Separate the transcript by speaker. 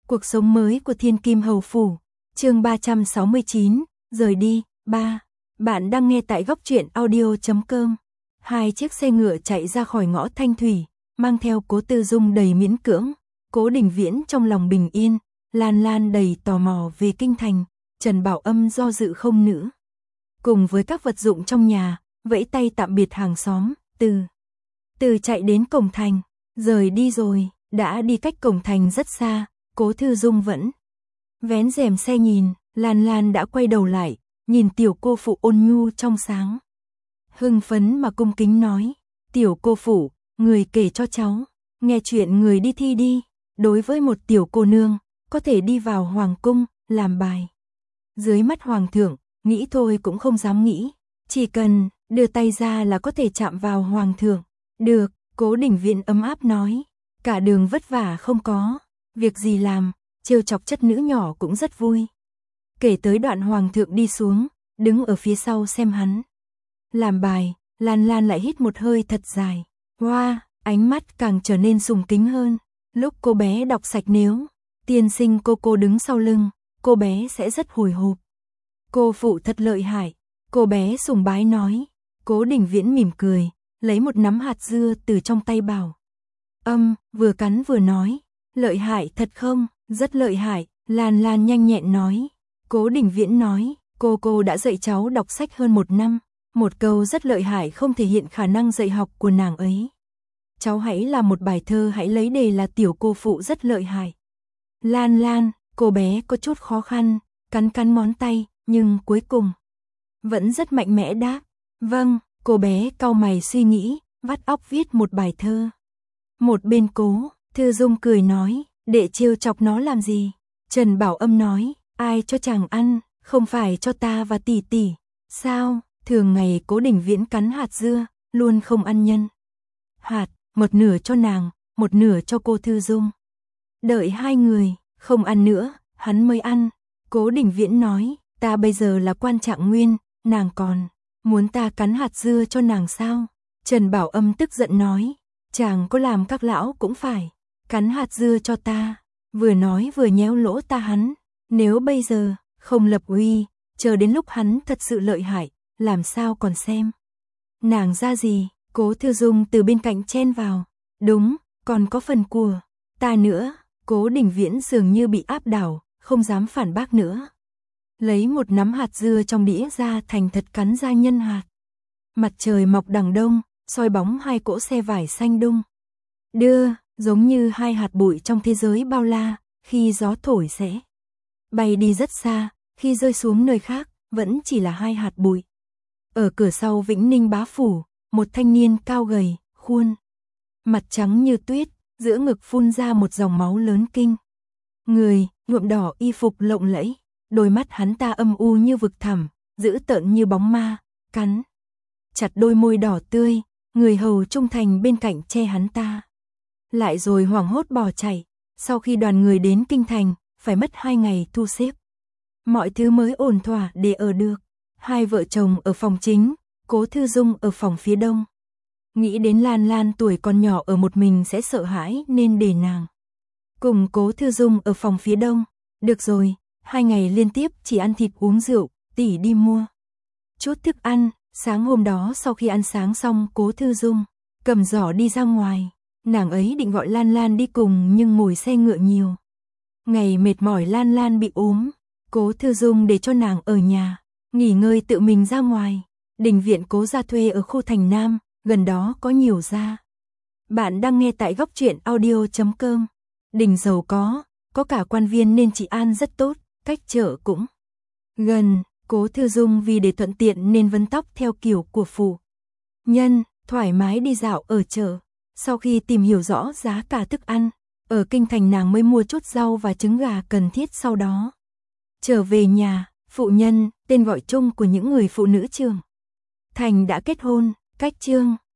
Speaker 1: Cuộc sống mới của Thiên Kim Hầu Phủ, chương 369, rời đi, 3. Bạn đang nghe tại góc truyện audio.com. Hai chiếc xe ngựa chạy ra khỏi ngõ Thanh Thủy, mang theo Cố Tư Dung đầy miễn cưỡng, Cố Đình Viễn trong lòng bình yên, Lan Lan đầy tò mò về kinh thành, Trần Bảo Âm do dự không nữa. Cùng với các vật dụng trong nhà, vẫy tay tạm biệt hàng xóm, từ chạy đến cổng thành, rời đi rồi, đã đi cách cổng thành rất xa. Cố Thư Dung vẫn vén rèm xe nhìn, Lan Lan đã quay đầu lại, nhìn tiểu cô phụ ôn nhu trong sáng. Hưng phấn mà cung kính nói, tiểu cô phụ, người kể cho cháu, nghe chuyện người đi thi đi, đối với một tiểu cô nương, có thể đi vào hoàng cung, làm bài. Dưới mắt hoàng thượng, nghĩ thôi cũng không dám nghĩ, chỉ cần đưa tay ra là có thể chạm vào hoàng thượng. Được, Cố Đình Viễn ấm áp nói, cả đường vất vả không có. Việc gì làm, trêu chọc chất nữ nhỏ cũng rất vui. Kể tới đoạn hoàng thượng đi xuống, đứng ở phía sau xem hắn làm bài, Lan Lan lại hít một hơi thật dài. Wow, ánh mắt càng trở nên sùng kính hơn. Lúc cô bé đọc sạch nếu tiên sinh cô đứng sau lưng, cô bé sẽ rất hồi hộp. Cô phụ thật lợi hại, cô bé sùng bái nói. Cố Đình Viễn mỉm cười, lấy một nắm hạt dưa từ trong tay Bảo Âm, vừa cắn vừa nói. Lợi hại thật không? Rất lợi hại, Lan Lan nhanh nhẹn nói. Cố Đình Viễn nói, cô đã dạy cháu đọc sách hơn 1 năm. Một câu rất lợi hại không thể hiện khả năng dạy học của nàng ấy. Cháu hãy làm một bài thơ, hãy lấy đề là tiểu cô phụ rất lợi hại. Lan Lan, cô bé có chút khó khăn, cắn ngón tay, nhưng cuối cùng vẫn rất mạnh mẽ đáp. Vâng, cô bé cau mày suy nghĩ, vắt óc viết một bài thơ. Một bên Cố Thư Dung cười nói, để trêu chọc nó làm gì? Trần Bảo Âm nói, ai cho chàng ăn, không phải cho ta và tỷ tỷ. Sao? Thường ngày Cố Đình Viễn cắn hạt dưa, luôn không ăn nhân hạt, một nửa cho nàng, một nửa cho cô Thư Dung. Đợi hai người không ăn nữa, hắn mới ăn. Cố Đình Viễn nói, ta bây giờ là quan trạng nguyên, nàng còn muốn ta cắn hạt dưa cho nàng sao? Trần Bảo Âm tức giận nói, chàng có làm các lão cũng phải cắn hạt dưa cho ta. Vừa nói vừa nhéo lỗ ta hắn, nếu bây giờ không lập uy, chờ đến lúc hắn thật sự lợi hại, làm sao còn xem nàng ra gì? Cố Thư Dung từ bên cạnh chen vào, đúng, còn có phần của ta nữa. Cố Đình Viễn dường như bị áp đảo, không dám phản bác nữa. Lấy một nắm hạt dưa trong đĩa ra thành thật cắn ra nhân hạt. Mặt trời mọc đằng đông, soi bóng hai cỗ xe vải xanh đung đưa, giống như hai hạt bụi trong thế giới bao la, khi gió thổi sẽ bay đi rất xa, khi rơi xuống nơi khác, vẫn chỉ là hai hạt bụi. Ở cửa sau Vĩnh Ninh bá phủ, một thanh niên cao gầy, khuôn mặt trắng như tuyết, giữa ngực phun ra một dòng máu lớn kinh người, nhuộm đỏ y phục lộng lẫy, đôi mắt hắn ta âm u như vực thẳm, dữ tợn như bóng ma, cắn chặt đôi môi đỏ tươi, người hầu trung thành bên cạnh che hắn ta. Lại rồi hoảng hốt bỏ chạy, sau khi đoàn người đến kinh thành, phải mất 2 ngày thu xếp mọi thứ mới ổn thỏa để ở được. Hai vợ chồng ở phòng chính, Cố Thư Dung ở phòng phía đông. Nghĩ đến Lan Lan tuổi còn nhỏ ở một mình sẽ sợ hãi nên để nàng cùng Cố Thư Dung ở phòng phía đông. Được rồi, 2 ngày liên tiếp chỉ ăn thịt uống rượu, tỷ đi mua chút thức ăn. Sáng hôm đó sau khi ăn sáng xong, Cố Thư Dung cầm giỏ đi ra ngoài. Nàng ấy định gọi Lan Lan đi cùng nhưng ngồi xe ngựa nhiều ngày mệt mỏi, Lan Lan bị ốm. Cố Thư Dung để cho nàng ở nhà nghỉ ngơi, tự mình ra ngoài. Đình viện Cố gia thuê ở khu thành Nam, gần đó có nhiều gia. Bạn đang nghe tại góc truyện audio.com. Đình giàu có cả quan viên nên trị an rất tốt, cách chợ cũng gần. Cố Thư Dung vì để thuận tiện nên vấn tóc theo kiểu của phụ nhân, thoải mái đi dạo ở chợ. Sau khi tìm hiểu rõ giá cả thức ăn, ở kinh thành nàng mới mua chút rau và trứng gà cần thiết. Sau đó trở về nhà, phụ nhân, tên gọi chung của những người phụ nữ trưởng thành đã kết hôn, cách chương